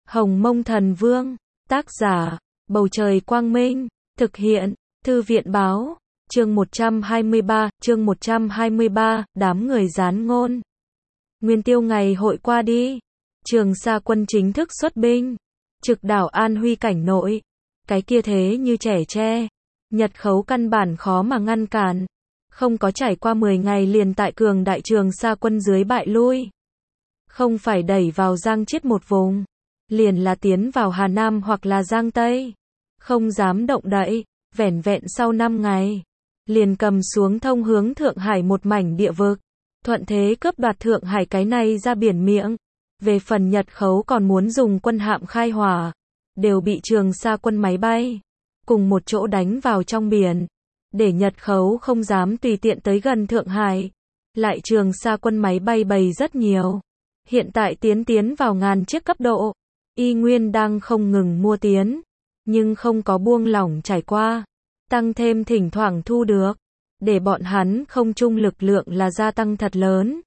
Hồng Mông Thần Vương, tác giả, Bầu Trời Quang Minh, thực hiện, Thư viện Báo, chương 123, đám người gián ngôn. Nguyên tiêu ngày hội qua đi, Trường Sa quân chính thức xuất binh, trực đảo An Huy cảnh nội, cái kia thế như trẻ tre, Nhật Khấu căn bản khó mà ngăn cản, không có trải qua 10 ngày liền tại cường đại Trường Sa quân dưới bại lui. Không phải đẩy vào Giang Chiết một vùng, liền là tiến vào Hà Nam hoặc là Giang Tây, không dám động đậy, vẻn vẹn sau 5 ngày, liền cầm xuống thông hướng Thượng Hải một mảnh địa vực, thuận thế cướp đoạt Thượng Hải cái này ra biển miệng. Về phần Nhật Khấu còn muốn dùng quân hạm khai hỏa, đều bị Trường Sa quân máy bay cùng một chỗ đánh vào trong biển, để Nhật Khấu không dám tùy tiện tới gần Thượng Hải. Lại Trường Sa quân máy bay bầy rất nhiều, hiện tại tiến vào ngàn chiếc cấp độ, y nguyên đang không ngừng mua tiến, nhưng không có buông lỏng trải qua, tăng thêm thỉnh thoảng thu được, để bọn hắn không trung lực lượng là gia tăng thật lớn.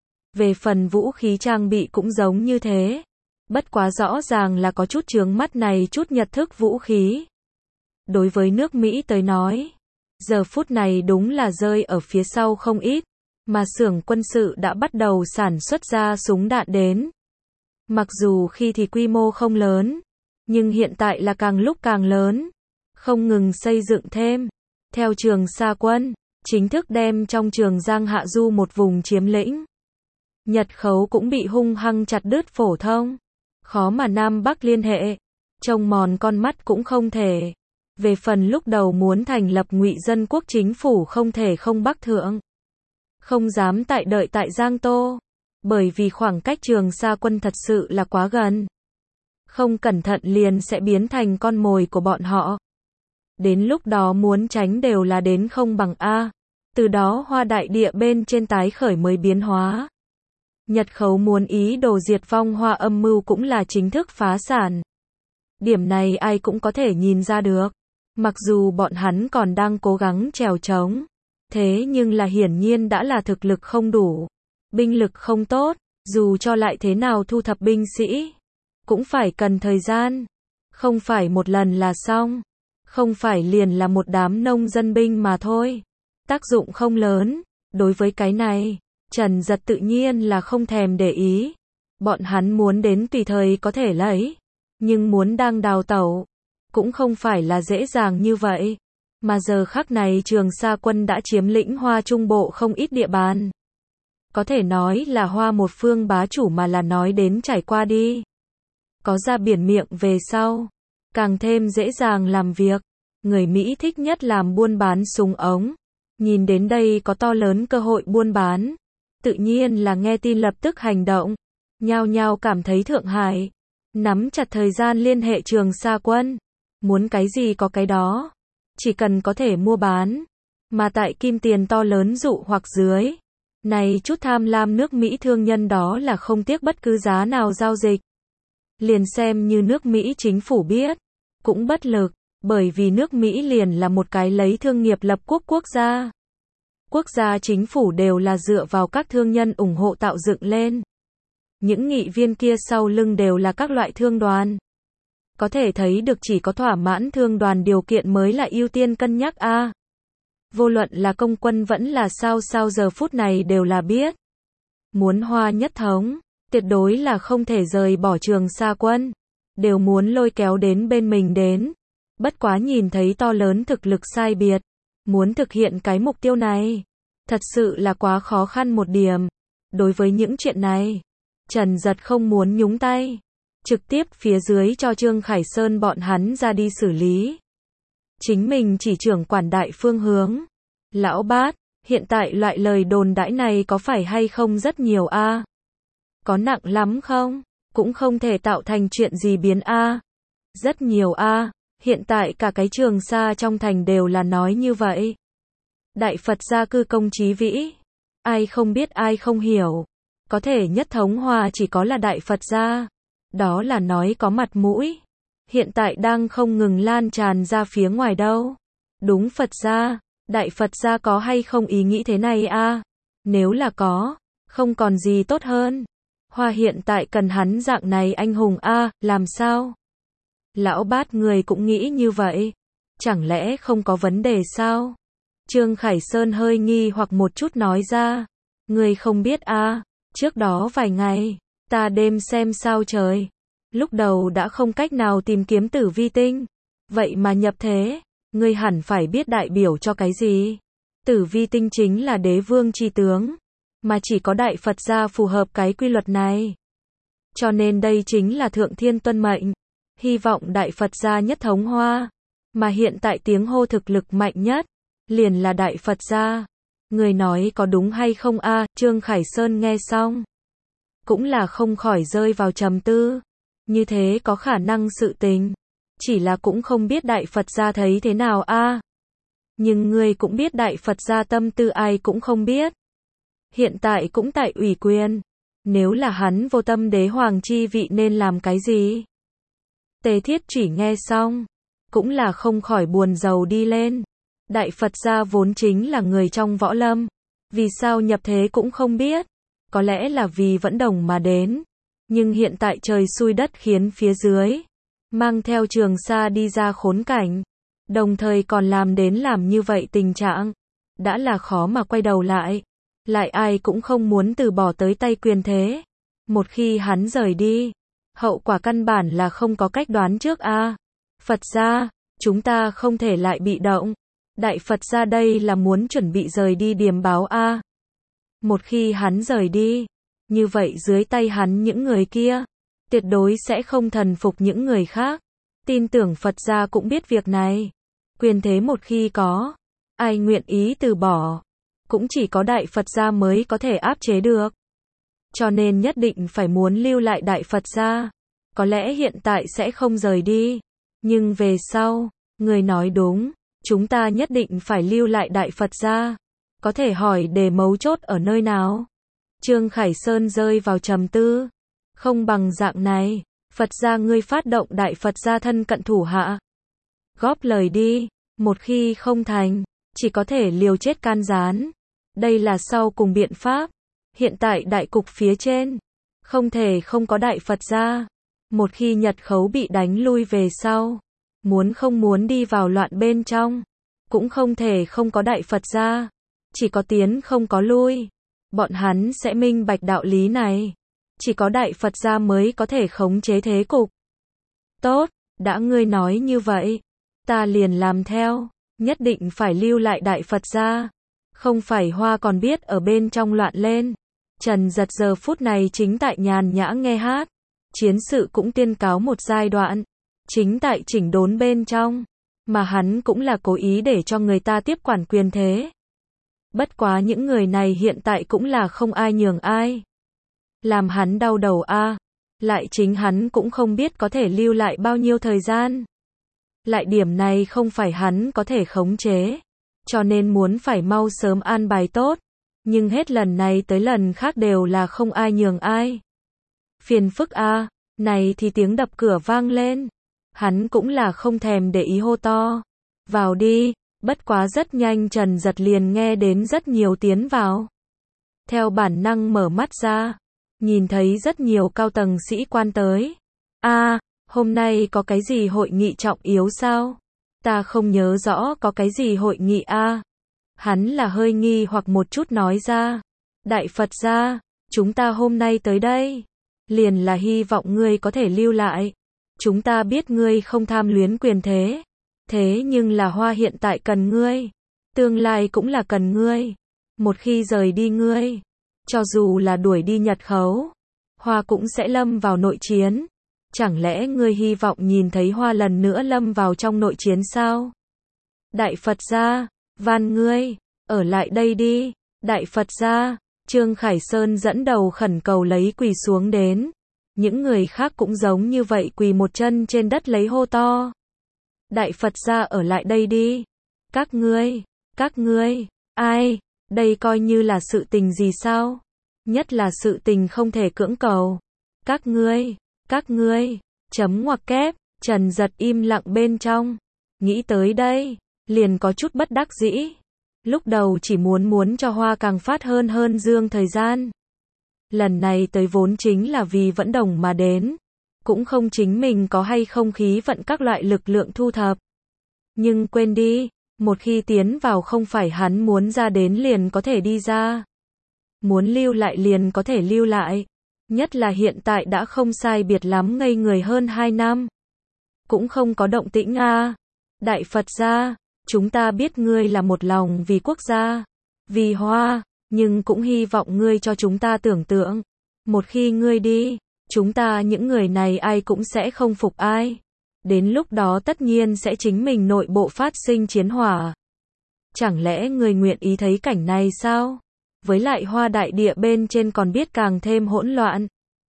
Về phần vũ khí trang bị cũng giống như thế, bất quá rõ ràng là có chút chướng mắt này chút Nhật thức vũ khí. Đối với nước Mỹ tới nói, giờ phút này đúng là rơi ở phía sau không ít, mà xưởng quân sự đã bắt đầu sản xuất ra súng đạn đến. Mặc dù khi thì quy mô không lớn, nhưng hiện tại là càng lúc càng lớn, không ngừng xây dựng thêm. Theo Trường Sa quân, chính thức đem trong Trường Giang Hạ Du một vùng chiếm lĩnh. Nhật Khấu cũng bị hung hăng chặt đứt phổ thông, khó mà Nam Bắc liên hệ, trông mòn con mắt cũng không thể. Về phần lúc đầu muốn thành lập Ngụy Dân Quốc chính phủ không thể không Bắc thượng, không dám tại đợi tại Giang Tô, bởi vì khoảng cách Trường Sa quân thật sự là quá gần, không cẩn thận liền sẽ biến thành con mồi của bọn họ. Đến lúc đó muốn tránh đều là đến không bằng A, từ đó Hoa đại địa bên trên tái khởi mới biến hóa. Nhật Khấu muốn ý đồ diệt vong Hoa âm mưu cũng là chính thức phá sản. Điểm này ai cũng có thể nhìn ra được. Mặc dù bọn hắn còn đang cố gắng trèo trống, thế nhưng là hiển nhiên đã là thực lực không đủ, binh lực không tốt, dù cho lại thế nào thu thập binh sĩ, cũng phải cần thời gian, không phải một lần là xong, không phải liền là một đám nông dân binh mà thôi, tác dụng không lớn. Đối với cái này, Trần Dật tự nhiên là không thèm để ý, bọn hắn muốn đến tùy thời có thể lấy, nhưng muốn đang đào tẩu, cũng không phải là dễ dàng như vậy, mà giờ khắc này Trường Sa quân đã chiếm lĩnh Hoa Trung Bộ không ít địa bàn. Có thể nói là Hoa một phương bá chủ mà là nói đến trải qua đi. Có ra biển miệng về sau, càng thêm dễ dàng làm việc, người Mỹ thích nhất làm buôn bán súng ống. Nhìn đến đây có to lớn cơ hội buôn bán, tự nhiên là nghe tin lập tức hành động, nhao nhao cảm thấy Thượng Hải, nắm chặt thời gian liên hệ Trường Sa quân, muốn cái gì có cái đó, chỉ cần có thể mua bán, mà tại kim tiền to lớn dụ hoặc dưới, này chút tham lam nước Mỹ thương nhân đó là không tiếc bất cứ giá nào giao dịch. Liền xem như nước Mỹ chính phủ biết, cũng bất lực, bởi vì nước Mỹ liền là một cái lấy thương nghiệp lập quốc quốc gia. Quốc gia chính phủ đều là dựa vào các thương nhân ủng hộ tạo dựng lên. Những nghị viên kia sau lưng đều là các loại thương đoàn. Có thể thấy được chỉ có thỏa mãn thương đoàn điều kiện mới là ưu tiên cân nhắc a. Vô luận là công quân vẫn là sao giờ phút này đều là biết. Muốn Hoa nhất thống, tuyệt đối là không thể rời bỏ Trường Sa quân, đều muốn lôi kéo đến bên mình đến. Bất quá nhìn thấy to lớn thực lực sai biệt, muốn thực hiện cái mục tiêu này, thật sự là quá khó khăn một điểm. Đối với những chuyện này, Trần Dật không muốn nhúng tay, trực tiếp phía dưới cho Trương Khải Sơn bọn hắn ra đi xử lý. Chính mình chỉ trưởng quản đại phương hướng. Lão bát, hiện tại loại lời đồn đãi này có phải hay không rất nhiều a? Có nặng lắm không? Cũng không thể tạo thành chuyện gì biến a. Rất nhiều a, hiện tại cả cái Trường Sa trong thành đều là nói như vậy. Đại Phật gia cư công chí vĩ, ai không biết ai không hiểu, có thể nhất thống Hoa chỉ có là Đại Phật gia. Đó là nói có mặt mũi, hiện tại đang không ngừng lan tràn ra phía ngoài đâu. Đúng Phật gia, Đại Phật gia có hay không ý nghĩ thế này a? Nếu là có, không còn gì tốt hơn. Hoa hiện tại cần hắn dạng này anh hùng a, làm sao? Lão Bát người cũng nghĩ như vậy. Chẳng lẽ không có vấn đề sao? Trương Khải Sơn hơi nghi hoặc một chút nói ra. Người không biết a, trước đó vài ngày, ta đêm xem sao trời. Lúc đầu đã không cách nào tìm kiếm tử vi tinh. Vậy mà nhập thế, ngươi hẳn phải biết đại biểu cho cái gì. Tử vi tinh chính là đế vương chi tướng, mà chỉ có Đại Phật gia phù hợp cái quy luật này. Cho nên đây chính là thượng thiên tuân mệnh. Hy vọng Đại Phật gia nhất thống Hoa, mà hiện tại tiếng hô thực lực mạnh nhất, liền là Đại Phật gia. Người nói có đúng hay không a? Trương Khải Sơn nghe xong, cũng là không khỏi rơi vào trầm tư. Như thế có khả năng sự tình, chỉ là cũng không biết Đại Phật gia thấy thế nào a. Nhưng ngươi cũng biết Đại Phật gia tâm tư ai cũng không biết. Hiện tại cũng tại ủy quyền, nếu là hắn vô tâm đế hoàng chi vị nên làm cái gì? Tề Thiết Chỉ nghe xong, cũng là không khỏi buồn rầu đi lên. Đại Phật gia vốn chính là người trong võ lâm, vì sao nhập thế cũng không biết, có lẽ là vì vẫn đồng mà đến. Nhưng hiện tại trời xui đất khiến phía dưới, mang theo Trường Sa đi ra khốn cảnh, đồng thời còn làm đến làm như vậy tình trạng, đã là khó mà quay đầu lại. Lại ai cũng không muốn từ bỏ tới tay quyền thế. Một khi hắn rời đi, hậu quả căn bản là không có cách đoán trước a. Phật gia, chúng ta không thể lại bị động. Đại Phật gia đây là muốn chuẩn bị rời đi điềm báo a. Một khi hắn rời đi, như vậy dưới tay hắn những người kia, tuyệt đối sẽ không thần phục những người khác. Tin tưởng Phật gia cũng biết việc này. Quyền thế một khi có, ai nguyện ý từ bỏ, cũng chỉ có Đại Phật gia mới có thể áp chế được. Cho nên nhất định phải muốn lưu lại Đại Phật gia. Có lẽ hiện tại sẽ không rời đi, nhưng về sau, người nói đúng, chúng ta nhất định phải lưu lại Đại Phật gia. Có thể hỏi đề mấu chốt ở nơi nào? Trương Khải Sơn rơi vào trầm tư. Không bằng dạng này, Phật gia ngươi phát động Đại Phật gia thân cận thủ hạ. Góp lời đi, một khi không thành, chỉ có thể liều chết can gián. Đây là sau cùng biện pháp. Hiện tại đại cục phía trên, không thể không có Đại Phật gia. Một khi Nhật Khấu bị đánh lui về sau, muốn không muốn đi vào loạn bên trong, cũng không thể không có Đại Phật gia. Chỉ có tiến không có lui. Bọn hắn sẽ minh bạch đạo lý này. Chỉ có Đại Phật gia mới có thể khống chế thế cục. Tốt, đã ngươi nói như vậy, ta liền làm theo, nhất định phải lưu lại Đại Phật gia. Không phải Hoa còn biết ở bên trong loạn lên. Trần Giật giờ phút này chính tại nhàn nhã nghe hát. Chiến sự cũng tiên cáo một giai đoạn, chính tại chỉnh đốn bên trong, mà hắn cũng là cố ý để cho người ta tiếp quản quyền thế. Bất quá những người này hiện tại cũng là không ai nhường ai. Làm hắn đau đầu a. Lại chính hắn cũng không biết có thể lưu lại bao nhiêu thời gian. Lại điểm này không phải hắn có thể khống chế. Cho nên muốn phải mau sớm an bài tốt. Nhưng hết lần này tới lần khác đều là không ai nhường ai. Phiền phức a. Này thì tiếng đập cửa vang lên. Hắn cũng là không thèm để ý hô to. Vào đi. Bất quá rất nhanh Trần Giật liền nghe đến rất nhiều tiến vào. Theo bản năng mở mắt ra, nhìn thấy rất nhiều cao tầng sĩ quan tới. A, hôm nay có cái gì hội nghị trọng yếu sao? Ta không nhớ rõ có cái gì hội nghị a. Hắn là hơi nghi hoặc một chút nói ra. Đại Phật gia, chúng ta hôm nay tới đây, liền là hy vọng ngươi có thể lưu lại. Chúng ta biết ngươi không tham luyến quyền thế. Thế nhưng là Hoa hiện tại cần ngươi, tương lai cũng là cần ngươi. Một khi rời đi ngươi, cho dù là đuổi đi Nhật Khấu, Hoa cũng sẽ lâm vào nội chiến. Chẳng lẽ ngươi hy vọng nhìn thấy Hoa lần nữa lâm vào trong nội chiến sao? Đại Phật gia, van ngươi, ở lại đây đi. Đại Phật gia, Trương Khải Sơn dẫn đầu khẩn cầu lấy quỳ xuống đến. Những người khác cũng giống như vậy quỳ một chân trên đất lấy hô to. Đại Phật gia ở lại đây đi. Các ngươi, ai, đây coi như là sự tình gì sao? Nhất là sự tình không thể cưỡng cầu. Các ngươi, chấm ngoặc kép, Trần Giật im lặng bên trong. Nghĩ tới đây, liền có chút bất đắc dĩ. Lúc đầu chỉ muốn cho Hoa càng phát hơn dương thời gian. Lần này tới vốn chính là vì Vẫn Đồng mà đến, cũng không chính mình có hay không khí vận các loại lực lượng thu thập. Nhưng quên đi, một khi tiến vào không phải hắn muốn ra đến liền có thể đi ra. Muốn lưu lại liền có thể lưu lại. Nhất là hiện tại đã không sai biệt lắm ngây người hơn 2 năm. Cũng không có động tĩnh a. Đại Phật gia, chúng ta biết ngươi là một lòng vì quốc gia, vì Hoa, nhưng cũng hy vọng ngươi cho chúng ta tưởng tượng. Một khi ngươi đi, chúng ta những người này ai cũng sẽ không phục ai. Đến lúc đó tất nhiên sẽ chính mình nội bộ phát sinh chiến hỏa. Chẳng lẽ người nguyện ý thấy cảnh này sao? Với lại Hoa đại địa bên trên còn biết càng thêm hỗn loạn.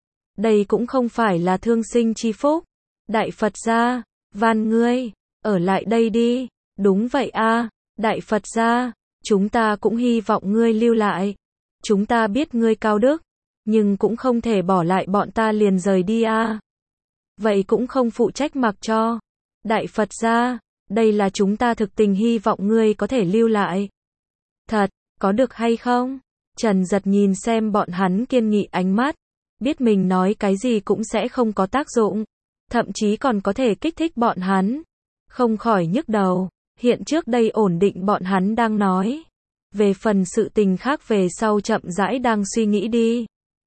Đây cũng không phải là thương sinh chi phúc. Đại Phật gia, van ngươi, ở lại đây đi. Đúng vậy a, Đại Phật gia, chúng ta cũng hy vọng ngươi lưu lại. Chúng ta biết ngươi cao đức, nhưng cũng không thể bỏ lại bọn ta liền rời đi a. Vậy cũng không phụ trách mặc cho. Đại Phật gia, đây là chúng ta thực tình hy vọng ngươi có thể lưu lại. Thật, có được hay không? Trần Giật nhìn xem bọn hắn kiên nghị ánh mắt, biết mình nói cái gì cũng sẽ không có tác dụng, thậm chí còn có thể kích thích bọn hắn. Không khỏi nhức đầu, hiện trước đây ổn định bọn hắn đang nói. Về phần sự tình khác về sau chậm rãi đang suy nghĩ đi.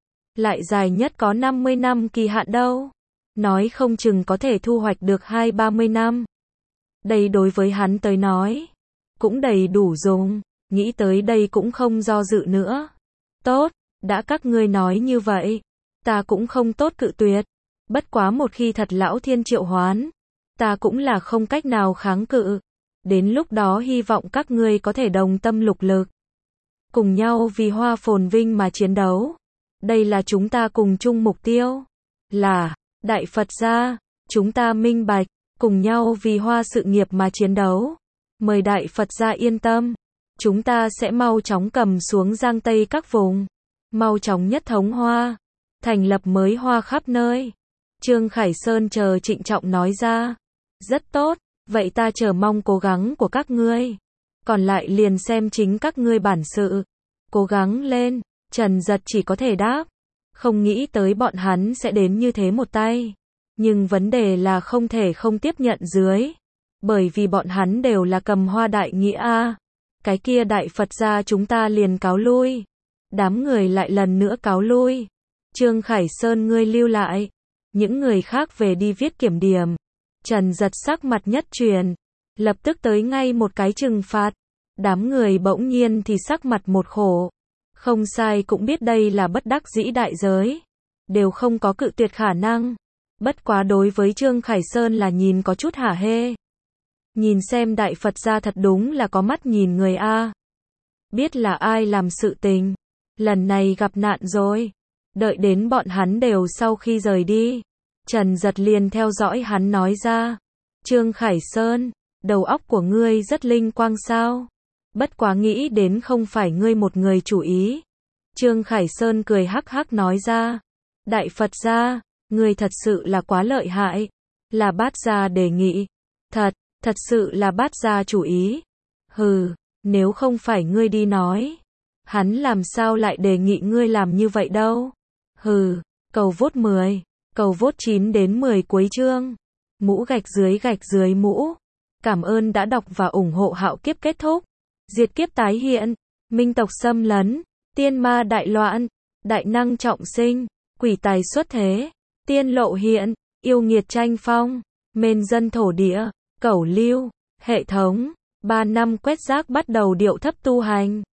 Lại dài nhất có 50 năm kỳ hạn đâu. Nói không chừng có thể thu hoạch được 20-30 năm. Đây đối với hắn tới nói, cũng đầy đủ dùng, nghĩ tới đây cũng không do dự nữa. Tốt, đã các ngươi nói như vậy, ta cũng không tốt cự tuyệt. Bất quá một khi thật lão thiên triệu hoán, ta cũng là không cách nào kháng cự. Đến lúc đó hy vọng các ngươi có thể đồng tâm lục lực, cùng nhau vì Hoa phồn vinh mà chiến đấu. Đây là chúng ta cùng chung mục tiêu. Là, Đại Phật gia, chúng ta minh bạch, cùng nhau vì Hoa sự nghiệp mà chiến đấu. Mời Đại Phật gia yên tâm, chúng ta sẽ mau chóng cầm xuống Giang Tây các vùng, mau chóng nhất thống Hoa, thành lập mới Hoa khắp nơi. Trương Khải Sơn chờ trịnh trọng nói ra. Rất tốt, vậy ta chờ mong cố gắng của các ngươi. Còn lại liền xem chính các ngươi bản sự. Cố gắng lên, Trần Giật chỉ có thể đáp. Không nghĩ tới bọn hắn sẽ đến như thế một tay. Nhưng vấn đề là không thể không tiếp nhận dưới. Bởi vì bọn hắn đều là cầm Hoa đại nghĩa a. Cái kia Đại Phật gia chúng ta liền cáo lui. Đám người lại lần nữa cáo lui. Trương Khải Sơn ngươi lưu lại. Những người khác về đi viết kiểm điểm. Trần Giật sắc mặt nhất truyền. Lập tức tới ngay một cái trừng phạt. Đám người bỗng nhiên thì sắc mặt một khổ. Không sai cũng biết đây là bất đắc dĩ đại giới. Đều không có cự tuyệt khả năng. Bất quá đối với Trương Khải Sơn là nhìn có chút hả hê. Nhìn xem Đại Phật gia thật đúng là có mắt nhìn người a. Biết là ai làm sự tình. Lần này gặp nạn rồi. Đợi đến bọn hắn đều sau khi rời đi. Trần Giật liền theo dõi hắn nói ra. Trương Khải Sơn, đầu óc của ngươi rất linh quang sao? Bất quá nghĩ đến không phải ngươi một người chủ ý. Trương Khải Sơn cười hắc hắc nói ra. Đại Phật gia, ngươi thật sự là quá lợi hại. Là Bát gia đề nghị. Thật sự là Bát gia chủ ý. Hừ, nếu không phải ngươi đi nói, hắn làm sao lại đề nghị ngươi làm như vậy đâu. Hừ, cầu vote 10, cầu vote 9 đến 10 cuối chương. Mũ gạch dưới mũ. Cảm ơn đã đọc và ủng hộ Hạo Kiếp kết thúc. Diệt kiếp tái hiện, minh tộc xâm lấn, tiên ma đại loạn, đại năng trọng sinh, quỷ tài xuất thế, tiên lộ hiện, yêu nghiệt tranh phong, mên dân thổ địa, cẩu lưu, hệ thống, 3 năm quét rác bắt đầu điệu thấp tu hành.